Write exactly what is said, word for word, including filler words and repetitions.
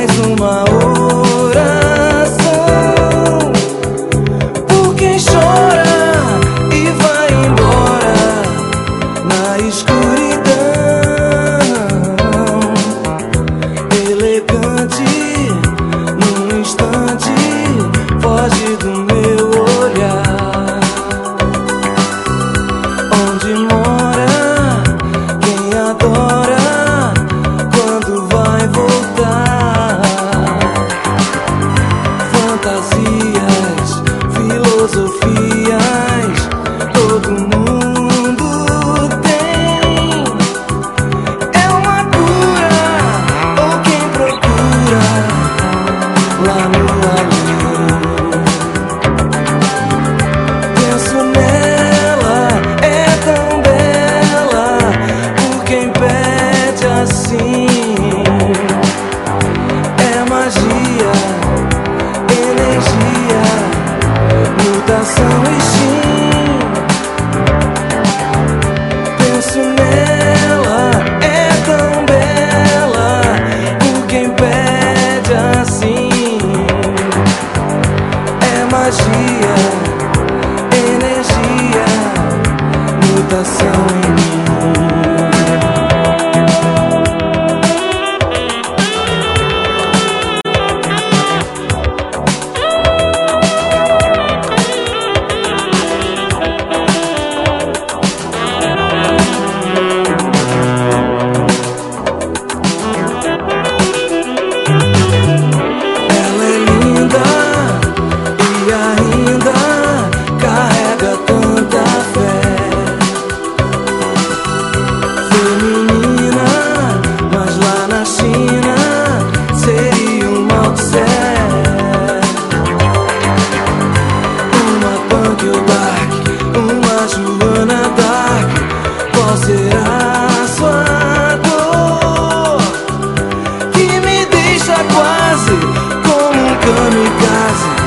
mais uma oração por quem chora e vai embora na escuridão, elegante, num instante foge do meu olhar. Onde mora quem adora, quando vai voltar? Fantasias, filosofias, todo mundo tem. É uma cura, ou quem procura lá no além. Penso nela, é tão bela, por quem pede assim. É magia, energia, mutação e sim. Penso nela, é tão bela, por quem pede assim. É magia, energia, mutação em mim. Ela é linda e ainda carrega tanta fé. Feminina, mas lá na China seria um Mao Tse. Uma Punk ou Dark, uma Joana Dark. Qual será a sua dor que me deixa quase como um kamikaze?